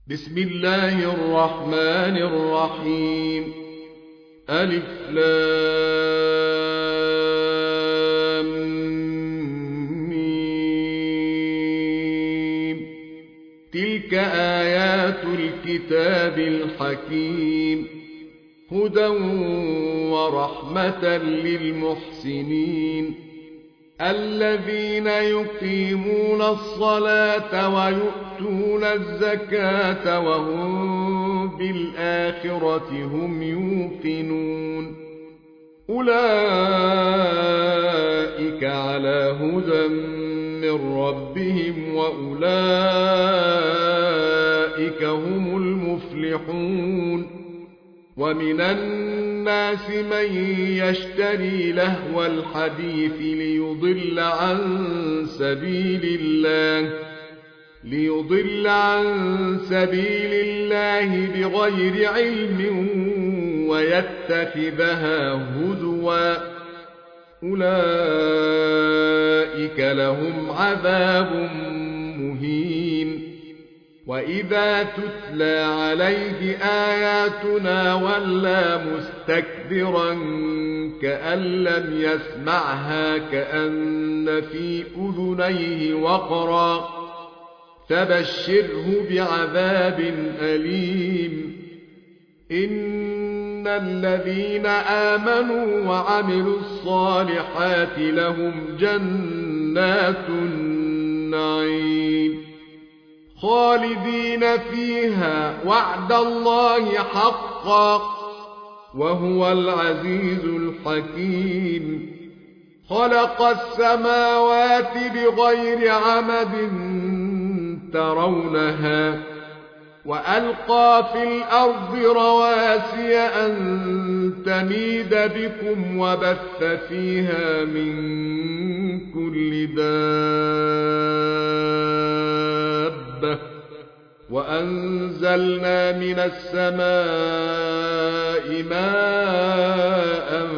بسم الله الرحمن الرحيم. ألف لام ميم. تلك آيات الكتاب الحكيم، هدى ورحمة للمحسنين الذين يقيمون الصلاة ويؤتون الزكاة وهم بالآخرة هم يوقنون. أولئك على هدى من ربهم وأولئك هم المفلحون. ومن الناس من يشتري لهو الحديث ليضل عن سبيل الله بغير علم ويتخذها هزوا. أولئك لهم عذاب مهين. وإذا تتلى عليه آياتنا ولى مستكبرا كأن لم يسمعها كأن في أذنيه وقرا. فبشره بعذاب أليم. إن الذين آمنوا وعملوا الصالحات لهم جنات النعيم خالدين فيها وعد الله حقا وهو العزيز الحكيم. خلق السماوات بغير عمد ترونها وألقى في الأرض رواسي أن تميد بكم وبث فيها من كل دابة وأنزلنا من السماء ماء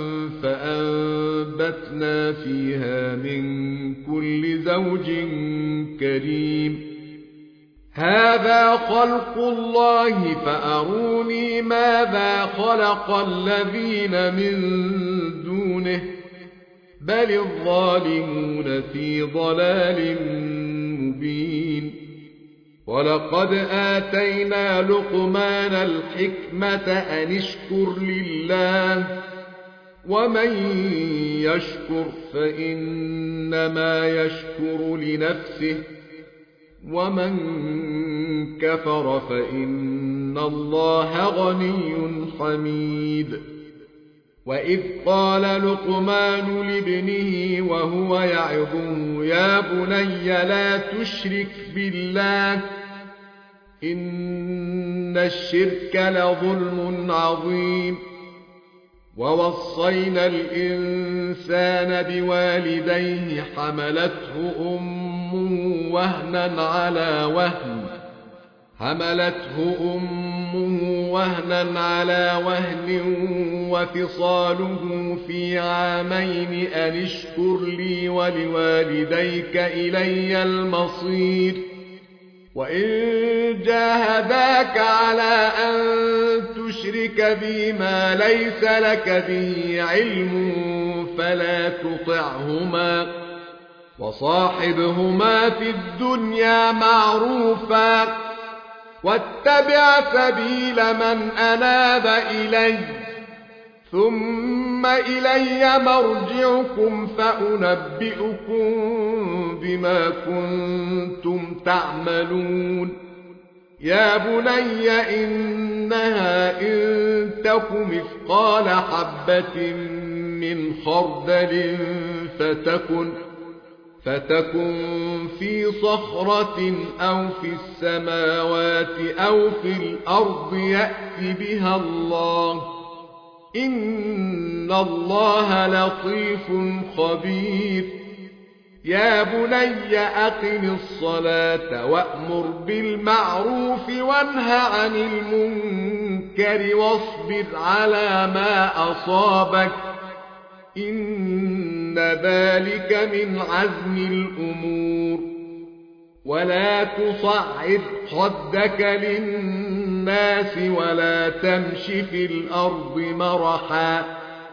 فأنبتنا فيها من كل زوج كريم. هذا خلق الله فأروني ماذا خلق الذين من دونه بل الظالمون في ضلال مبين. ولقد آتينا لقمان الحكمة أن اشكر لله ومن يشكر فإنما يشكر لنفسه ومن كفر فإن الله غني حميد. وإذ قال لقمان لابنه وهو يعظه يا بني لا تشرك بالله إن الشرك لظلم عظيم. ووصينا الإنسان بوالديه حملته أمه وهنا على وهن وفصاله في عامين أن اشكر لي ولوالديك إلي المصير. وإن جاهداك على أن تشرك بي ما ليس لك به علم فلا تطعهما وصاحبهما في الدنيا معروفا واتبع سبيل من أناب إلي ثم إلي مرجعكم فأنبئكم بما كنتم تعملون. يا بني إنها إن تك مثقال حبة من خردل فتكن في صخرة أو في السماوات أو في الأرض يأت بها الله إن الله لطيف خبير. يا بني أقم الصلاة وأمر بالمعروف وانه عن المنكر واصبر على ما أصابك إن ذلك من عزم الأمور. ولا تصعد خدك للناس ولا تمش في الأرض مرحا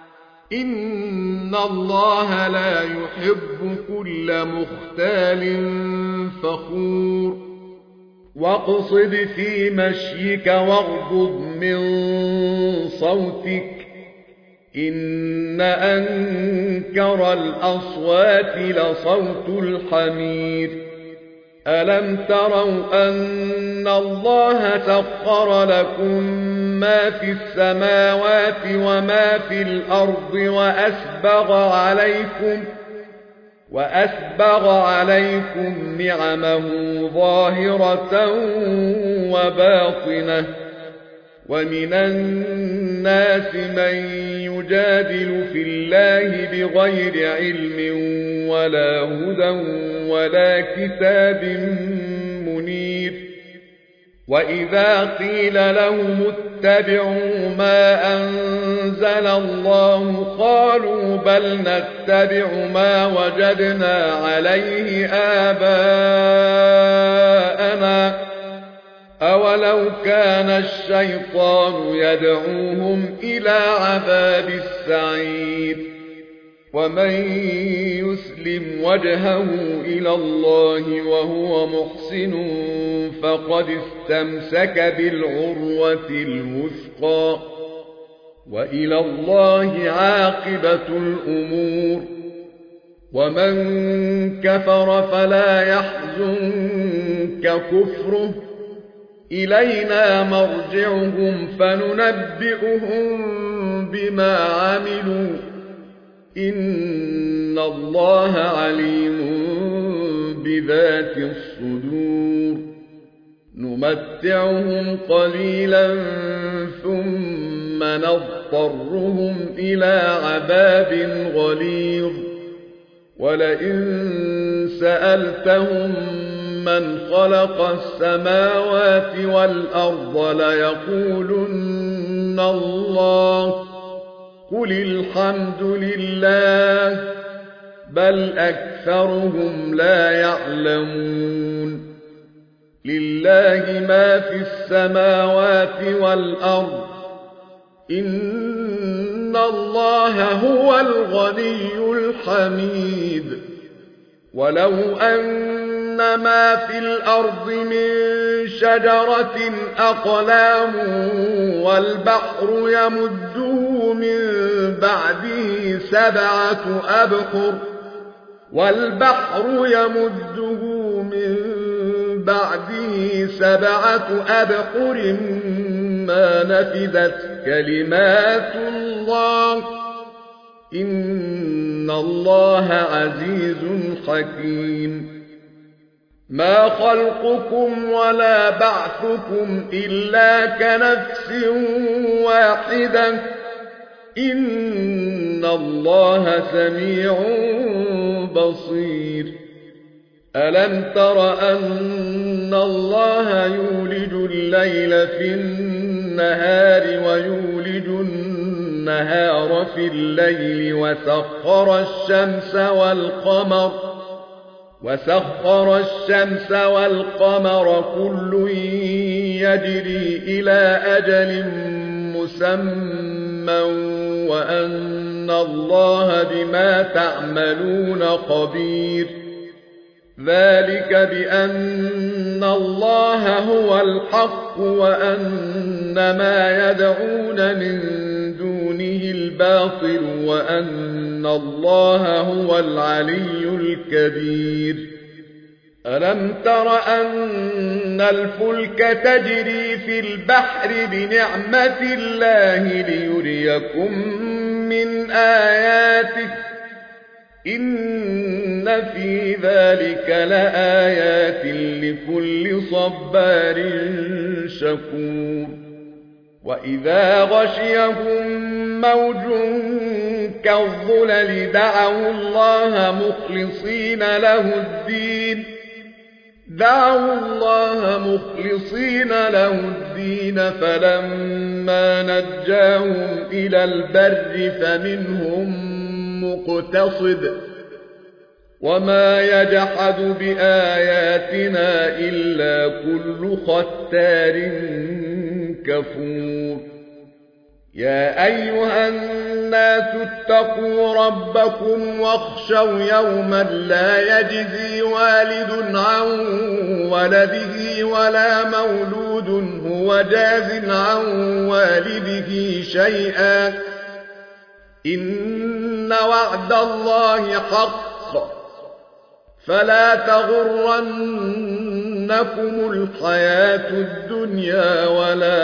إن الله لا يحب كل مختال فخور واقصد في مشيك واغضض من صوتك إن أنكر الأصوات لصوت الحمير ألم تروا أن الله سخر لكم ما في السماوات وما في الأرض وأسبغ عليكم نعمه ظاهرة وباطنة ومن الناس من يجادل في الله بغير علم ولا هدى ولا كتاب منير وإذا قيل لهم اتبعوا ما أنزل الله قالوا بل نتبع ما وجدنا عليه آباءنا أولو كان الشيطان يدعوهم إلى عذاب السعير ومن يسلم وجهه إلى الله وهو محسن فقد استمسك بالعروة الوثقى وإلى الله عاقبة الأمور ومن كفر فلا يحزنك كفره إلينا مرجعهم فننبئهم بما عملوا إن الله عليم بذات الصدور نمتعهم قليلا ثم نضطرهم إلى عذاب غليظ ولئن سألتهم من خلق السماوات والأرض ليقولن الله قل الحمد لله بل أكثرهم لا يعلمون لله ما في السماوات والأرض إن الله هو الغني الحميد ولو أن ما في الأرض من شجرة أقلام والبحر يمده من بعده سبعة أبحر ما نفدت كلمات الله إن الله عزيز حكيم ما خلقكم ولا بعثكم إلا كنفس واحدة إن الله سميع بصير ألم تر أن الله يولج الليل في النهار ويولج النهار في الليل وسخر الشمس والقمر كل يجري إلى أجل مسمى وأن الله بما تعملون خبير ذلك بأن الله هو الحق وأن ما يدعون من دونه الباطل وأن الله هو العلي الكبير ألم تر أن الفلك تجري في البحر بنعمة الله ليريكم من آياته إن في ذلك لآيات لكل صبار شكور وإذا غشيهم موج كالظلل دعوا الله مخلصين له الدين فلما نجاهم إلى البر فمنهم وما يجحد بآياتنا إلا كل ختار كفور يا أيها الناس اتقوا ربكم واخشوا يوما لا يجزي والد عن ولده ولا مولود هو جاز عن والده شيئا إن وعد الله حق فلا تغرنكم الحياة الدنيا ولا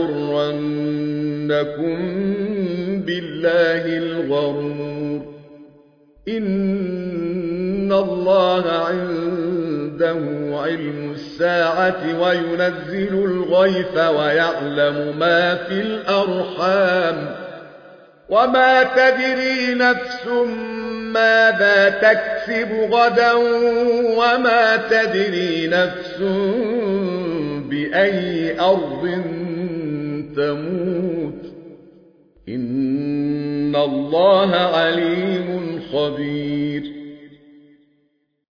يغرنكم بالله الغرور إن الله عنده علم الساعة وينزل الغيث ويعلم ما في الأرحام وما تدري نفس ماذا تكسب غدا وما تدري نفس بأي أرض تموت إن الله عليم خبير